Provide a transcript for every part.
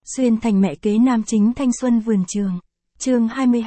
Xuyên thành mẹ kế nam chính thanh xuân vườn trường. Chương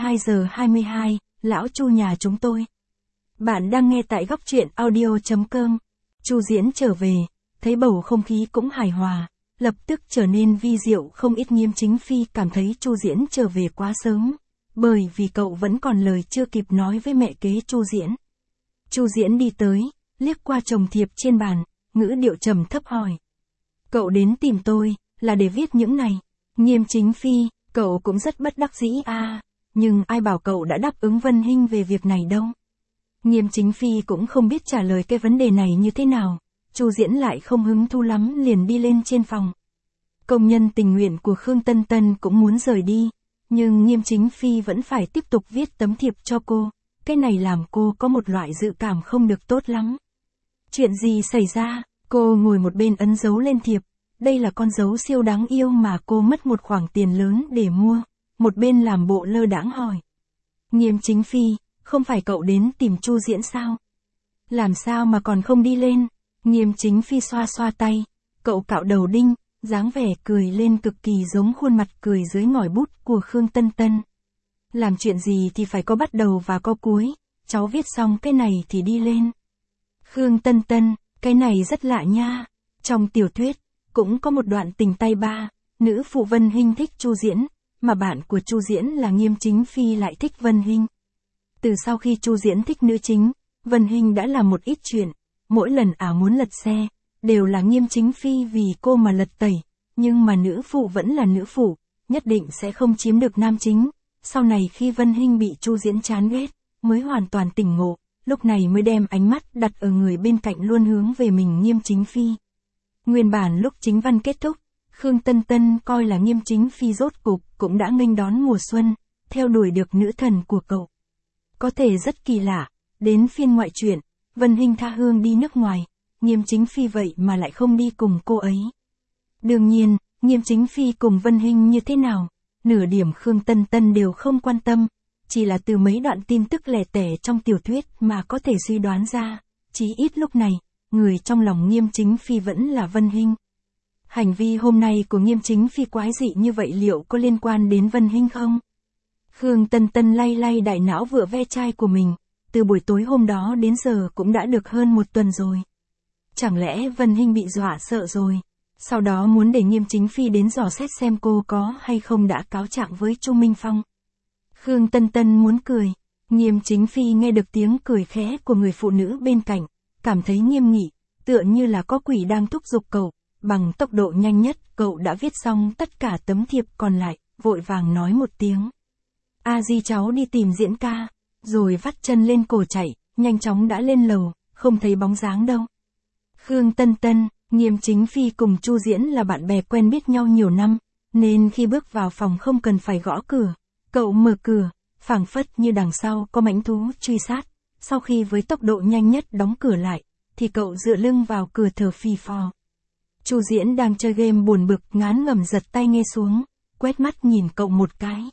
22:22, lão Chu nhà chúng tôi. Bạn đang nghe tại góc truyện audio.com. Chu Diễn trở về, thấy bầu không khí cũng hài hòa, lập tức trở nên vi diệu không ít. Nghiêm Chính Phi cảm thấy Chu Diễn trở về quá sớm, bởi vì cậu vẫn còn lời chưa kịp nói với mẹ kế Chu Diễn. Chu Diễn đi tới, liếc qua chồng thiệp trên bàn, ngữ điệu trầm thấp hỏi. Cậu đến tìm tôi, là để viết những này. Nghiêm Chính Phi, cậu cũng rất bất đắc dĩ nhưng ai bảo cậu đã đáp ứng Vân Hinh về việc này đâu. Nghiêm Chính Phi cũng không biết trả lời cái vấn đề này như thế nào, Chu Diễn lại không hứng thú lắm liền đi lên trên phòng. Công nhân tình nguyện của Khương Tân Tân cũng muốn rời đi, nhưng Nghiêm Chính Phi vẫn phải tiếp tục viết tấm thiệp cho cô, cái này làm cô có một loại dự cảm không được tốt lắm. Chuyện gì xảy ra? Cô ngồi một bên ấn dấu lên thiệp. Đây là con dấu siêu đáng yêu mà cô mất một khoản tiền lớn để mua, một bên làm bộ lơ đãng hỏi. Nghiêm Chính Phi, không phải cậu đến tìm Chu Diễn sao? Làm sao mà còn không đi lên? Nghiêm Chính Phi xoa xoa tay, cậu cạo đầu đinh, dáng vẻ cười lên cực kỳ giống khuôn mặt cười dưới ngòi bút của Khương Tân Tân. Làm chuyện gì thì phải có bắt đầu và có cuối, cháu viết xong cái này thì đi lên. Khương Tân Tân, cái này rất lạ nha. Trong tiểu thuyết, cũng có một đoạn tình tay ba, nữ phụ Vân Hinh thích Chu Diễn, mà bạn của Chu Diễn là Nghiêm Chính Phi lại thích Vân Hinh. Từ sau khi Chu Diễn thích nữ chính, Vân Hinh đã làm một ít chuyện, mỗi lần muốn lật xe, đều là Nghiêm Chính Phi vì cô mà lật tẩy, nhưng mà nữ phụ vẫn là nữ phụ, nhất định sẽ không chiếm được nam chính. Sau này khi Vân Hinh bị Chu Diễn chán ghét, mới hoàn toàn tỉnh ngộ, lúc này mới đem ánh mắt đặt ở người bên cạnh luôn hướng về mình Nghiêm Chính Phi. Nguyên bản lúc chính văn kết thúc, Khương Tân Tân coi là Nghiêm Chính Phi rốt cục cũng đã nghênh đón mùa xuân, theo đuổi được nữ thần của cậu. Có thể rất kỳ lạ, đến phiên ngoại truyện, Vân Hinh tha hương đi nước ngoài, Nghiêm Chính Phi vậy mà lại không đi cùng cô ấy. Đương nhiên, Nghiêm Chính Phi cùng Vân Hinh như thế nào, nửa điểm Khương Tân Tân đều không quan tâm, chỉ là từ mấy đoạn tin tức lẻ tẻ trong tiểu thuyết mà có thể suy đoán ra, chí ít lúc này, người trong lòng Nghiêm Chính Phi vẫn là Vân Hinh. Hành vi hôm nay của Nghiêm Chính Phi quái dị như vậy liệu có liên quan đến Vân Hinh không? Khương Tân Tân lay lay đại não vừa ve chai của mình, từ buổi tối hôm đó đến giờ cũng đã được hơn một tuần rồi. Chẳng lẽ Vân Hinh bị dọa sợ rồi? Sau đó muốn để Nghiêm Chính Phi đến dò xét xem cô có hay không đã cáo trạng với Chu Minh Phong. Khương Tân Tân muốn cười, Nghiêm Chính Phi nghe được tiếng cười khẽ của người phụ nữ bên cạnh, cảm thấy nghiêm nghị, tựa như là có quỷ đang thúc giục cậu, bằng tốc độ nhanh nhất cậu đã viết xong tất cả tấm thiệp còn lại, vội vàng nói một tiếng. Di cháu đi tìm Diễn ca, rồi vắt chân lên cổ chạy, nhanh chóng đã lên lầu, không thấy bóng dáng đâu. Khương Tân Tân, Nghiêm Chính Phi cùng Chu Diễn là bạn bè quen biết nhau nhiều năm, nên khi bước vào phòng không cần phải gõ cửa, cậu mở cửa, phảng phất như đằng sau có mãnh thú truy sát. Sau khi với tốc độ nhanh nhất đóng cửa lại, thì cậu dựa lưng vào cửa thở phì phò. Chu Diễn đang chơi game buồn bực ngán ngẩm giật tai nghe xuống, quét mắt nhìn cậu một cái.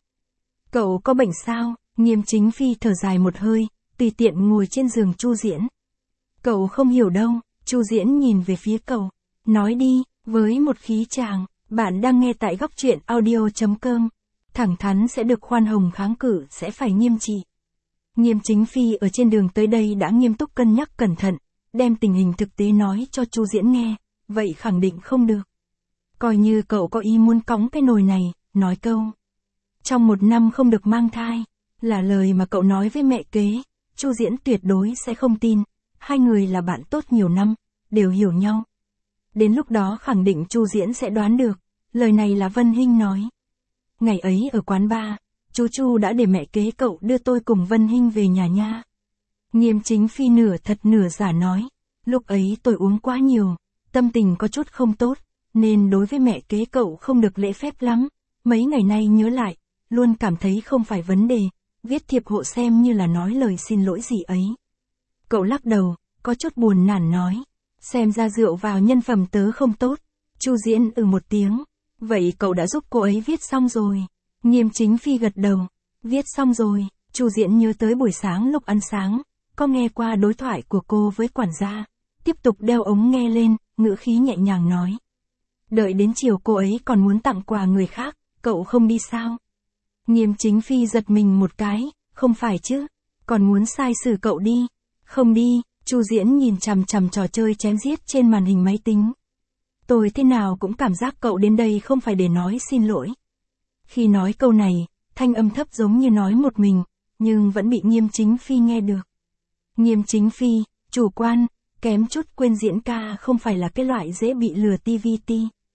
Cậu có bệnh sao? Nghiêm Chính Phi thở dài một hơi, tùy tiện ngồi trên giường Chu Diễn. Cậu không hiểu đâu, Chu Diễn nhìn về phía cậu, nói đi, với một khí chàng, bạn đang nghe tại góc truyện audio.com. Thẳng thắn sẽ được khoan hồng, kháng cự sẽ phải nghiêm trị. Nghiêm Chính Phi ở trên đường tới đây đã nghiêm túc cân nhắc cẩn thận, đem tình hình thực tế nói cho Chu Diễn nghe, vậy khẳng định không được. Coi như cậu có ý muốn cõng cái nồi này, nói câu. Trong 1 năm không được mang thai, là lời mà cậu nói với mẹ kế, Chu Diễn tuyệt đối sẽ không tin, hai người là bạn tốt nhiều năm, đều hiểu nhau. Đến lúc đó khẳng định Chu Diễn sẽ đoán được, lời này là Vân Hinh nói. Ngày ấy ở quán bar, chú Chu đã để mẹ kế cậu đưa tôi cùng Vân Hinh về nhà nha. Nghiêm Chính Phi nửa thật nửa giả nói, lúc ấy tôi uống quá nhiều, tâm tình có chút không tốt, nên đối với mẹ kế cậu không được lễ phép lắm, mấy ngày nay nhớ lại, luôn cảm thấy không phải vấn đề, viết thiệp hộ xem như là nói lời xin lỗi gì ấy. Cậu lắc đầu, có chút buồn nản nói, xem ra rượu vào nhân phẩm tớ không tốt. Chu Diễn một tiếng, vậy cậu đã giúp cô ấy viết xong rồi? Nghiêm Chính Phi gật đầu, viết xong rồi. Chu Diễn nhớ tới buổi sáng lúc ăn sáng, có nghe qua đối thoại của cô với quản gia, tiếp tục đeo ống nghe lên, ngữ khí nhẹ nhàng nói. Đợi đến chiều cô ấy còn muốn tặng quà người khác, cậu không đi sao? Nghiêm Chính Phi giật mình một cái, không phải chứ, còn muốn sai xử cậu đi. Không đi, Chu Diễn nhìn chằm chằm trò chơi chém giết trên màn hình máy tính. Tôi thế nào cũng cảm giác cậu đến đây không phải để nói xin lỗi. Khi nói câu này, thanh âm thấp giống như nói một mình, nhưng vẫn bị Nghiêm Chính Phi nghe được. Nghiêm Chính Phi, chủ quan, kém chút quên Diễn ca không phải là cái loại dễ bị lừa TVT.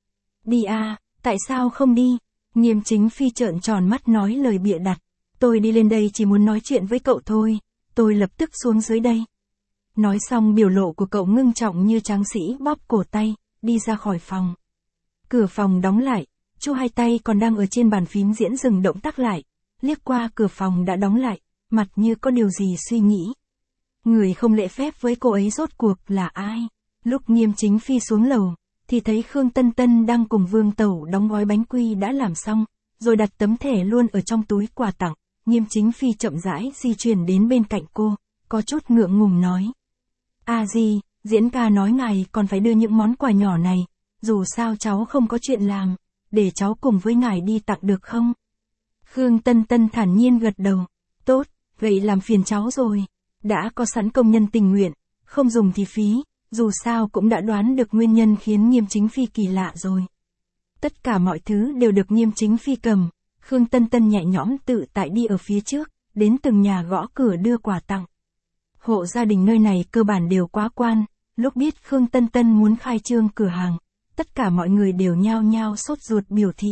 Đi à, tại sao không đi? Nghiêm Chính Phi trợn tròn mắt nói lời bịa đặt. Tôi đi lên đây chỉ muốn nói chuyện với cậu thôi, tôi lập tức xuống dưới đây. Nói xong biểu lộ của cậu ngưng trọng như tráng sĩ bóp cổ tay, đi ra khỏi phòng. Cửa phòng đóng lại, Chu hai tay còn đang ở trên bàn phím diễn dừng động tác lại, liếc qua cửa phòng đã đóng lại, mặt như có điều gì suy nghĩ. Người không lễ phép với cô ấy rốt cuộc là ai? Lúc Nghiêm Chính Phi xuống lầu, thì thấy Khương Tân Tân đang cùng Vương Tẩu đóng gói bánh quy đã làm xong, rồi đặt tấm thẻ luôn ở trong túi quà tặng. Nghiêm Chính Phi chậm rãi di chuyển đến bên cạnh cô, có chút ngượng ngùng nói. À gì, Diễn ca nói ngài còn phải đưa những món quà nhỏ này, dù sao cháu không có chuyện làm, để cháu cùng với ngài đi tặng được không? Khương Tân Tân thản nhiên gật đầu. Tốt, vậy làm phiền cháu rồi. Đã có sẵn công nhân tình nguyện, không dùng thì phí, dù sao cũng đã đoán được nguyên nhân khiến Nghiêm Chính Phi kỳ lạ rồi. Tất cả mọi thứ đều được Nghiêm Chính Phi cầm, Khương Tân Tân nhẹ nhõm tự tại đi ở phía trước, đến từng nhà gõ cửa đưa quà tặng. Hộ gia đình nơi này cơ bản đều quá quan, lúc biết Khương Tân Tân muốn khai trương cửa hàng, tất cả mọi người đều nhao nhao sốt ruột biểu thị.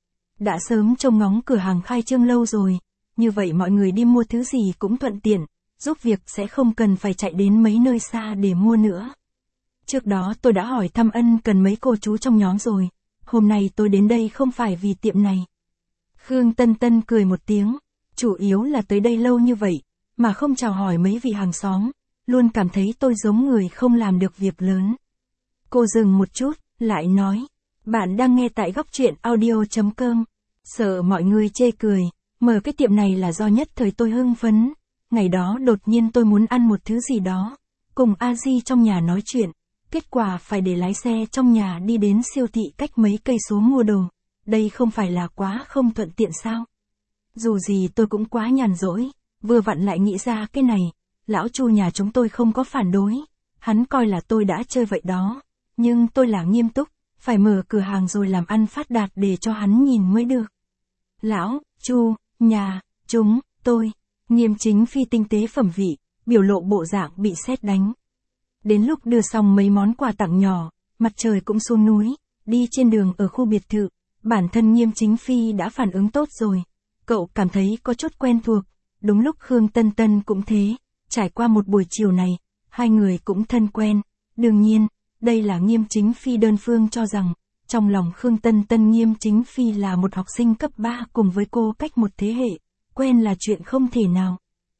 Đã sớm trông ngóng cửa hàng khai trương lâu rồi, như vậy mọi người đi mua thứ gì cũng thuận tiện, giúp việc sẽ không cần phải chạy đến mấy nơi xa để mua nữa. Trước đó tôi đã hỏi thăm ân cần mấy cô chú trong nhóm rồi, hôm nay tôi đến đây không phải vì tiệm này. Khương Tân Tân cười một tiếng, chủ yếu là tới đây lâu như vậy, mà không chào hỏi mấy vị hàng xóm, luôn cảm thấy tôi giống người không làm được việc lớn. Cô dừng một chút, lại nói, bạn đang nghe tại góc truyện audio.com, sợ mọi người chê cười, mở cái tiệm này là do nhất thời tôi hưng phấn, ngày đó đột nhiên tôi muốn ăn một thứ gì đó, cùng A Di trong nhà nói chuyện, kết quả phải để lái xe trong nhà đi đến siêu thị cách mấy cây số mua đồ, đây không phải là quá không thuận tiện sao? Dù gì tôi cũng quá nhàn rỗi, vừa vặn lại nghĩ ra cái này, lão Chu nhà chúng tôi không có phản đối, hắn coi là tôi đã chơi vậy đó, nhưng tôi là nghiêm túc, phải mở cửa hàng rồi làm ăn phát đạt để cho hắn nhìn mới được. Lão Chu nhà chúng tôi, Nghiêm Chính Phi tinh tế phẩm vị, biểu lộ bộ dạng bị sét đánh. Đến lúc đưa xong mấy món quà tặng nhỏ, mặt trời cũng xuống núi, đi trên đường ở khu biệt thự, bản thân Nghiêm Chính Phi đã phản ứng tốt rồi. Cậu cảm thấy có chút quen thuộc, đúng lúc Khương Tân Tân cũng thế, trải qua một buổi chiều này, hai người cũng thân quen. Đương nhiên, đây là Nghiêm Chính Phi đơn phương cho rằng, trong lòng Khương Tân Tân Nghiêm Chính Phi là một học sinh cấp 3 cùng với cô cách một thế hệ, quen là chuyện không thể nào.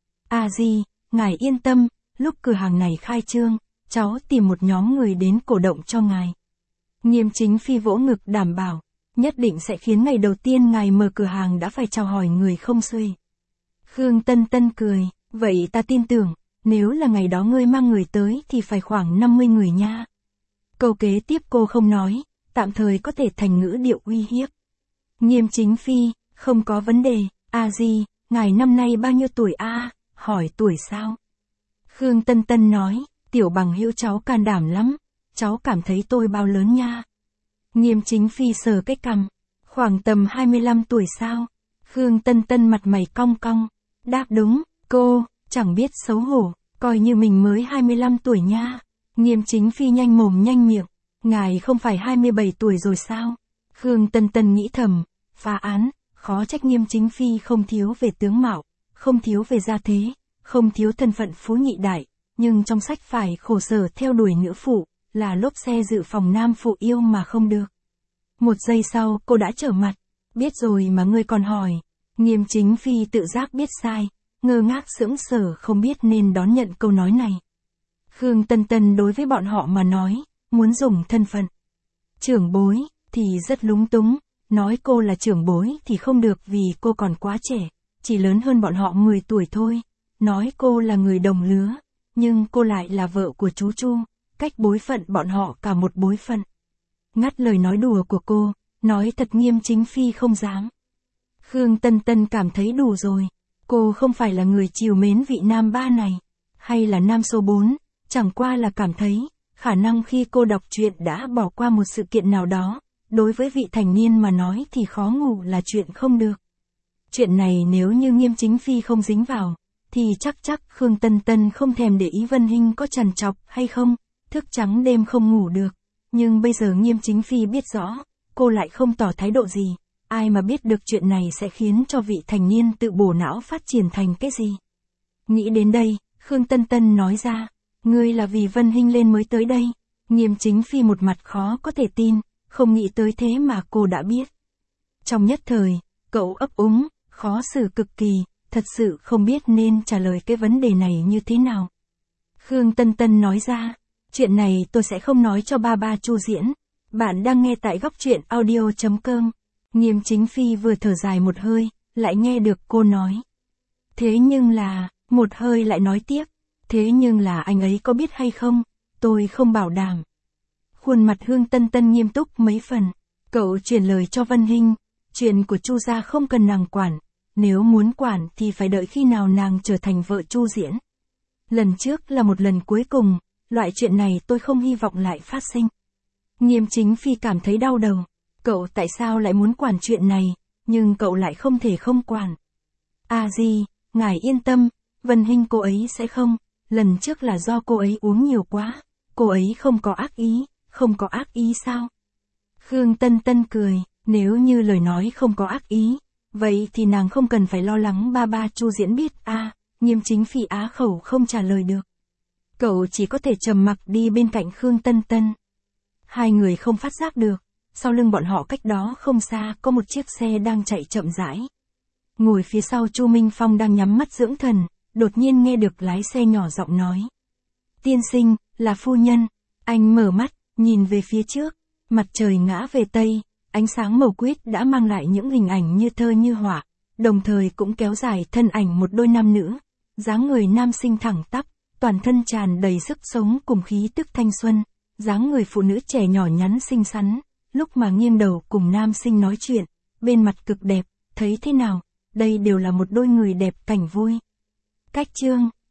À gì, ngài yên tâm, lúc cửa hàng này khai trương, cháu tìm một nhóm người đến cổ động cho ngài. Nghiêm Chính Phi vỗ ngực đảm bảo, nhất định sẽ khiến ngày đầu tiên ngài mở cửa hàng đã phải chào hỏi người không xuể. Khương Tân Tân cười, vậy ta tin tưởng, nếu là ngày đó ngươi mang người tới thì phải khoảng 50 người nha. Câu kế tiếp cô không nói, tạm thời có thể thành ngữ điệu uy hiếp. Nghiêm Chính Phi, không có vấn đề, à gì, ngài năm nay bao nhiêu tuổi a? Hỏi tuổi sao? Khương Tân Tân nói, tiểu bằng hữu cháu can đảm lắm, cháu cảm thấy tôi bao lớn nha. Nghiêm Chính Phi sờ cái cằm, khoảng tầm 25 tuổi sao? Khương Tân Tân mặt mày cong cong, đáp đúng, cô, chẳng biết xấu hổ, coi như mình mới 25 tuổi nha. Nghiêm Chính Phi nhanh mồm nhanh miệng, ngài không phải 27 tuổi rồi sao? Khương Tân Tân nghĩ thầm, phá án, khó trách Nghiêm Chính Phi không thiếu về tướng mạo, không thiếu về gia thế, không thiếu thân phận phú nhị đại, nhưng trong sách phải khổ sở theo đuổi nữ phụ, là lốp xe dự phòng nam phụ yêu mà không được. Một giây sau cô đã trở mặt, biết rồi mà ngươi còn hỏi. Nghiêm Chính Phi tự giác biết sai, ngơ ngác sững sờ không biết nên đón nhận câu nói này. Khương Tân Tân đối với bọn họ mà nói, muốn dùng thân phận trưởng bối, thì rất lúng túng, nói cô là trưởng bối thì không được vì cô còn quá trẻ, chỉ lớn hơn bọn họ 10 tuổi thôi, nói cô là người đồng lứa, nhưng cô lại là vợ của chú Chu, cách bối phận bọn họ cả một bối phận. ngắt lời nói đùa của cô, nói thật Nghiêm Chính Phi không dám. Khương Tân Tân cảm thấy đủ rồi, cô không phải là người trìu mến vị nam ba này, hay là nam số 4, chẳng qua là cảm thấy, khả năng khi cô đọc truyện đã bỏ qua một sự kiện nào đó, đối với vị thành niên mà nói thì khó ngủ là chuyện không được. Chuyện này nếu như Nghiêm Chính Phi không dính vào, thì chắc Khương Tân Tân không thèm để ý Vân Hinh có trằn trọc hay không, thức trắng đêm không ngủ được. Nhưng bây giờ Nghiêm Chính Phi biết rõ, cô lại không tỏ thái độ gì, ai mà biết được chuyện này sẽ khiến cho vị thành niên tự bổ não phát triển thành cái gì. Nghĩ đến đây, Khương Tân Tân nói ra, ngươi là vì Vân Hinh lên mới tới đây. Nghiêm Chính Phi một mặt khó có thể tin, không nghĩ tới thế mà cô đã biết. Trong nhất thời, cậu ấp úng, khó xử cực kỳ, thật sự không biết nên trả lời cái vấn đề này như thế nào. Khương Tân Tân nói ra, chuyện này tôi sẽ không nói cho ba Chu Diễn. Bạn đang nghe tại góc truyện audio.com. Nghiêm Chính Phi vừa thở dài một hơi, lại nghe được cô nói. Thế nhưng là, một hơi lại nói tiếp, thế nhưng là anh ấy có biết hay không, tôi không bảo đảm. Khuôn mặt Khương Tân Tân nghiêm túc mấy phần, cậu chuyển lời cho Vân Hinh, chuyện của Chu gia không cần nàng quản, nếu muốn quản thì phải đợi khi nào nàng trở thành vợ Chu Diễn. Lần trước là một lần cuối cùng, loại chuyện này tôi không hy vọng lại phát sinh. Nghiêm Chính Phi cảm thấy đau đầu, cậu tại sao lại muốn quản chuyện này, nhưng cậu lại không thể không quản. Di, ngài yên tâm, Vân Hinh cô ấy sẽ không, lần trước là do cô ấy uống nhiều quá, cô ấy không có ác ý, không có ác ý sao? Khương Tân Tân cười, nếu như lời nói không có ác ý, vậy thì nàng không cần phải lo lắng ba Chu Diễn biết. Nghiêm Chính Phi á khẩu không trả lời được. Cậu chỉ có thể trầm mặc đi bên cạnh Khương Tân Tân. Hai người không phát giác được, sau lưng bọn họ cách đó không xa có một chiếc xe đang chạy chậm rãi. Ngồi phía sau Chu Minh Phong đang nhắm mắt dưỡng thần, đột nhiên nghe được lái xe nhỏ giọng nói. Tiên sinh, là phu nhân. Anh mở mắt, nhìn về phía trước, mặt trời ngã về Tây, ánh sáng màu quýt đã mang lại những hình ảnh như thơ như họa, đồng thời cũng kéo dài thân ảnh một đôi nam nữ, dáng người nam sinh thẳng tắp, toàn thân tràn đầy sức sống cùng khí tức thanh xuân, dáng người phụ nữ trẻ nhỏ nhắn xinh xắn, lúc mà nghiêng đầu cùng nam sinh nói chuyện, bên mặt cực đẹp, thấy thế nào, đây đều là một đôi người đẹp cảnh vui. Cách chương